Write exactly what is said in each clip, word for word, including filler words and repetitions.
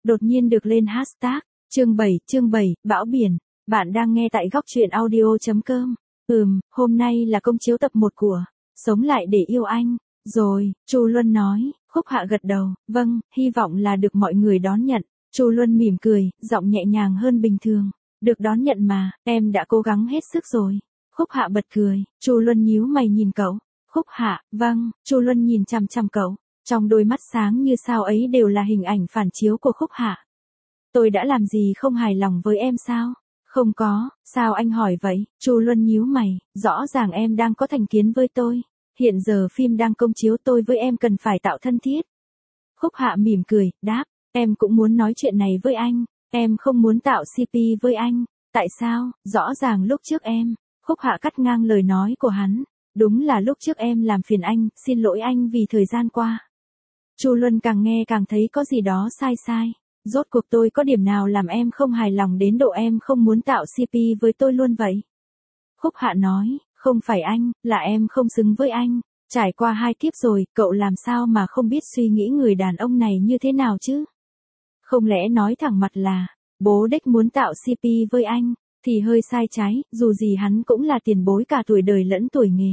đột nhiên được lên hashtag. Chương bảy, chương bảy, bão biển. Bạn đang nghe tại góc truyện audio.com. Ừm, hôm nay là công chiếu tập một của Sống lại để yêu anh. Rồi, Chu Luân nói. Khúc Hạ gật đầu, vâng, hy vọng là được mọi người đón nhận. Chu Luân mỉm cười, giọng nhẹ nhàng hơn bình thường. Được đón nhận mà, em đã cố gắng hết sức rồi. Khúc Hạ bật cười, Chu Luân nhíu mày nhìn cậu. Khúc Hạ, vâng, Chu Luân nhìn chằm chằm cậu. Trong đôi mắt sáng như sao ấy đều là hình ảnh phản chiếu của Khúc Hạ. Tôi đã làm gì không hài lòng với em sao? Không có, sao anh hỏi vậy? Chu Luân nhíu mày, rõ ràng em đang có thành kiến với tôi. Hiện giờ phim đang công chiếu, tôi với em cần phải tạo thân thiết. Khúc Hạ mỉm cười, đáp, em cũng muốn nói chuyện này với anh. Em không muốn tạo xê pê với anh. Tại sao? Rõ ràng lúc trước em. Khúc Hạ cắt ngang lời nói của hắn. Đúng là lúc trước em làm phiền anh, xin lỗi anh vì thời gian qua. Chu Luân càng nghe càng thấy có gì đó sai sai. Rốt cuộc tôi có điểm nào làm em không hài lòng đến độ em không muốn tạo xê pê với tôi luôn vậy? Khúc Hạ nói, không phải anh, là em không xứng với anh. Trải qua hai kiếp rồi, cậu làm sao mà không biết suy nghĩ người đàn ông này như thế nào chứ? Không lẽ nói thẳng mặt là, bố đích muốn tạo xê pê với anh, thì hơi sai trái, dù gì hắn cũng là tiền bối cả tuổi đời lẫn tuổi nghề.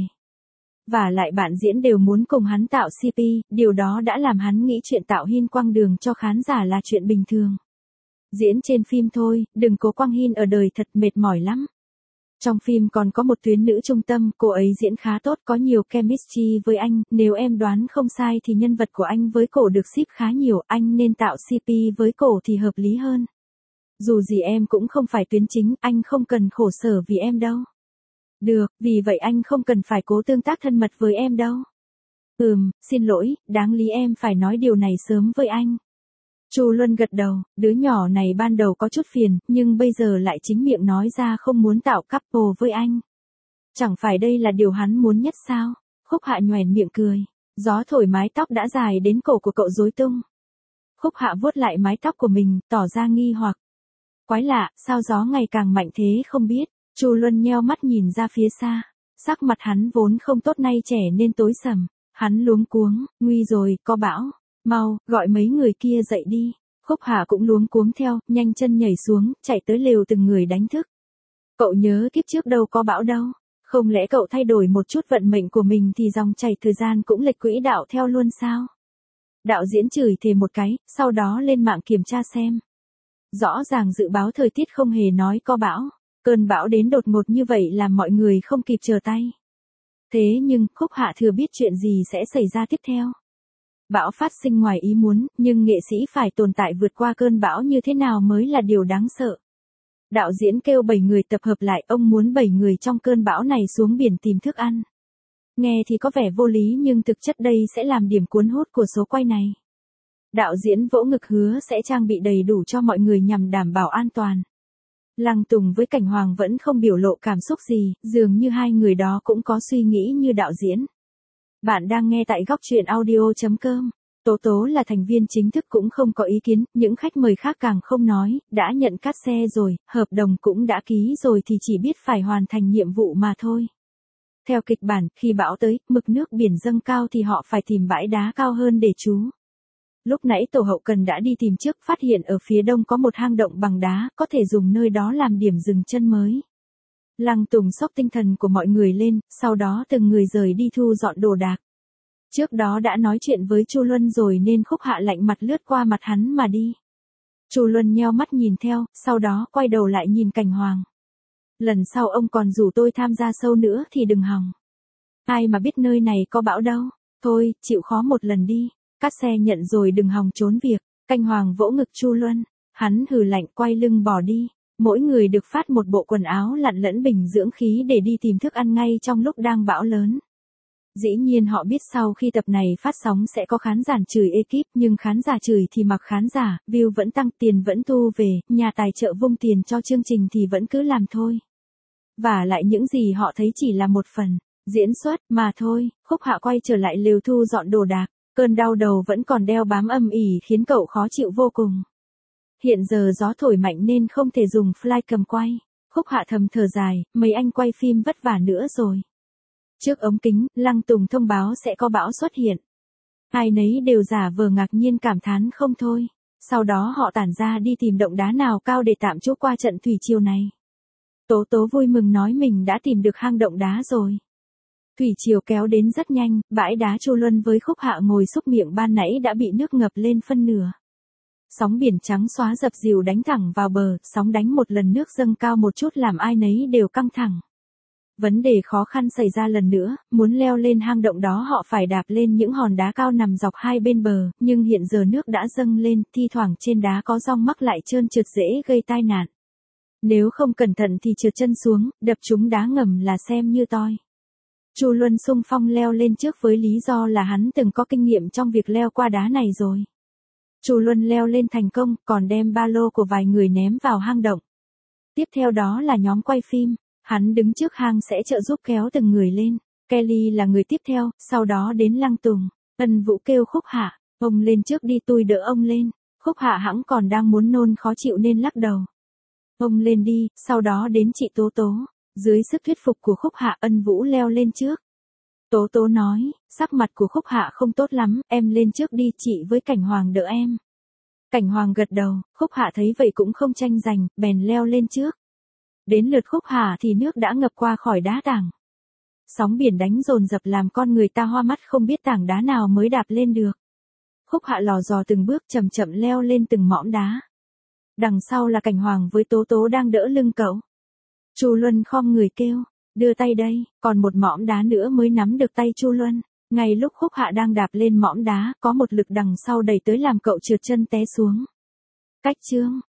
Và lại bạn diễn đều muốn cùng hắn tạo xê pê, điều đó đã làm hắn nghĩ chuyện tạo hin quang đường cho khán giả là chuyện bình thường. Diễn trên phim thôi, đừng cố quang hin ở đời thật mệt mỏi lắm. Trong phim còn có một tuyến nữ trung tâm, cô ấy diễn khá tốt, có nhiều chemistry với anh, nếu em đoán không sai thì nhân vật của anh với cổ được ship khá nhiều, anh nên tạo xê pê với cổ thì hợp lý hơn. Dù gì em cũng không phải tuyến chính, anh không cần khổ sở vì em đâu. Được, vì vậy anh không cần phải cố tương tác thân mật với em đâu. Ừm, xin lỗi, đáng lý em phải nói điều này sớm với anh. Chu Luân gật đầu, đứa nhỏ này ban đầu có chút phiền, nhưng bây giờ lại chính miệng nói ra không muốn tạo couple với anh. Chẳng phải đây là điều hắn muốn nhất sao? Khúc Hạ nhoẻn miệng cười. Gió thổi mái tóc đã dài đến cổ của cậu rối tung. Khúc Hạ vuốt lại mái tóc của mình, tỏ ra nghi hoặc. Quái lạ, sao gió ngày càng mạnh thế không biết. Chu Luân nheo mắt nhìn ra phía xa. Sắc mặt hắn vốn không tốt nay trẻ nên tối sầm. Hắn luống cuống, nguy rồi, có bão. Mau, gọi mấy người kia dậy đi. Khúc Hạ cũng luống cuống theo, nhanh chân nhảy xuống, chạy tới lều từng người đánh thức. Cậu nhớ kiếp trước đâu có bão đâu. Không lẽ cậu thay đổi một chút vận mệnh của mình thì dòng chảy thời gian cũng lệch quỹ đạo theo luôn sao? Đạo diễn chửi thề một cái, sau đó lên mạng kiểm tra xem. Rõ ràng dự báo thời tiết không hề nói có bão. Cơn bão đến đột ngột như vậy làm mọi người không kịp chờ tay. Thế nhưng, Khúc Hạ thừa biết chuyện gì sẽ xảy ra tiếp theo. Bão phát sinh ngoài ý muốn, nhưng nghệ sĩ phải tồn tại vượt qua cơn bão như thế nào mới là điều đáng sợ. Đạo diễn kêu bảy người tập hợp lại, ông muốn bảy người trong cơn bão này xuống biển tìm thức ăn. Nghe thì có vẻ vô lý nhưng thực chất đây sẽ làm điểm cuốn hút của số quay này. Đạo diễn vỗ ngực hứa sẽ trang bị đầy đủ cho mọi người nhằm đảm bảo an toàn. Lăng Tùng với Cảnh Hoàng vẫn không biểu lộ cảm xúc gì, dường như hai người đó cũng có suy nghĩ như đạo diễn. Bạn đang nghe tại góc truyện audio.com. Tố Tố là thành viên chính thức cũng không có ý kiến, những khách mời khác càng không nói, đã nhận cát xe rồi, hợp đồng cũng đã ký rồi thì chỉ biết phải hoàn thành nhiệm vụ mà thôi. Theo kịch bản, khi bão tới, mực nước biển dâng cao thì họ phải tìm bãi đá cao hơn để trú. Lúc nãy tổ hậu cần đã đi tìm trước, phát hiện ở phía đông có một hang động bằng đá, có thể dùng nơi đó làm điểm dừng chân mới. Lăng Tùng sốc tinh thần của mọi người lên, sau đó từng người rời đi thu dọn đồ đạc. Trước đó đã nói chuyện với Chu Luân rồi nên Khúc Hạ lạnh mặt lướt qua mặt hắn mà đi. Chu Luân nheo mắt nhìn theo, sau đó quay đầu lại nhìn Cảnh Hoàng. Lần sau ông còn rủ tôi tham gia show nữa thì đừng hòng. Ai mà biết nơi này có bão đâu. Thôi, chịu khó một lần đi. Cát xe nhận rồi đừng hòng trốn việc. Cảnh Hoàng vỗ ngực Chu Luân. Hắn hừ lạnh quay lưng bỏ đi. Mỗi người được phát một bộ quần áo lặn lẫn bình dưỡng khí để đi tìm thức ăn ngay trong lúc đang bão lớn. Dĩ nhiên họ biết sau khi tập này phát sóng sẽ có khán giả chửi ekip, nhưng khán giả chửi thì mặc khán giả, view vẫn tăng, tiền vẫn thu về, nhà tài trợ vung tiền cho chương trình thì vẫn cứ làm thôi. Và lại những gì họ thấy chỉ là một phần diễn xuất mà thôi. Khúc Hạ quay trở lại lều thu dọn đồ đạc, cơn đau đầu vẫn còn đeo bám âm ỉ khiến cậu khó chịu vô cùng. Hiện giờ gió thổi mạnh nên không thể dùng fly cầm quay. Khúc Hạ thầm thở dài, mấy anh quay phim vất vả nữa rồi. Trước ống kính, Lăng Tùng thông báo sẽ có bão xuất hiện. Ai nấy đều giả vờ ngạc nhiên cảm thán không thôi. Sau đó họ tản ra đi tìm động đá nào cao để tạm trú qua trận thủy triều này. Tố Tố vui mừng nói mình đã tìm được hang động đá rồi. Thủy triều kéo đến rất nhanh, bãi đá Chu Luân với Khúc Hạ ngồi xúc miệng ban nãy đã bị nước ngập lên phân nửa. Sóng biển trắng xóa dập dìu đánh thẳng vào bờ, sóng đánh một lần nước dâng cao một chút làm ai nấy đều căng thẳng. Vấn đề khó khăn xảy ra lần nữa, muốn leo lên hang động đó họ phải đạp lên những hòn đá cao nằm dọc hai bên bờ, nhưng hiện giờ nước đã dâng lên, thi thoảng trên đá có rong mắc lại trơn trượt dễ gây tai nạn. Nếu không cẩn thận thì trượt chân xuống, đập trúng đá ngầm là xem như toi. Chu Luân xung phong leo lên trước với lý do là hắn từng có kinh nghiệm trong việc leo qua đá này rồi. Chu Luân leo lên thành công, còn đem ba lô của vài người ném vào hang động. Tiếp theo đó là nhóm quay phim, hắn đứng trước hang sẽ trợ giúp kéo từng người lên. Kelly là người tiếp theo, sau đó đến Lăng Tùng. Ân Vũ kêu Khúc Hạ, ông lên trước đi tôi đỡ ông lên. Khúc Hạ hẵng còn đang muốn nôn khó chịu nên lắc đầu. Ông lên đi, sau đó đến chị Tố Tố. Dưới sức thuyết phục của Khúc Hạ, Ân Vũ leo lên trước. Tố Tố nói, sắc mặt của Khúc Hạ không tốt lắm, em lên trước đi chị với Cảnh Hoàng đỡ em. Cảnh Hoàng gật đầu, Khúc Hạ thấy vậy cũng không tranh giành, bèn leo lên trước. Đến lượt Khúc Hạ thì nước đã ngập qua khỏi đá tảng. Sóng biển đánh dồn dập làm con người ta hoa mắt không biết tảng đá nào mới đạp lên được. Khúc Hạ lò dò từng bước chậm chậm leo lên từng mỏm đá. Đằng sau là Cảnh Hoàng với Tố Tố đang đỡ lưng cậu. Chu Luân khom người kêu, đưa tay đây, còn một mỏm đá nữa mới nắm được tay Chu Luân. Ngay lúc Khúc Hạ đang đạp lên mỏm đá, có một lực đằng sau đẩy tới làm cậu trượt chân té xuống. Cách chương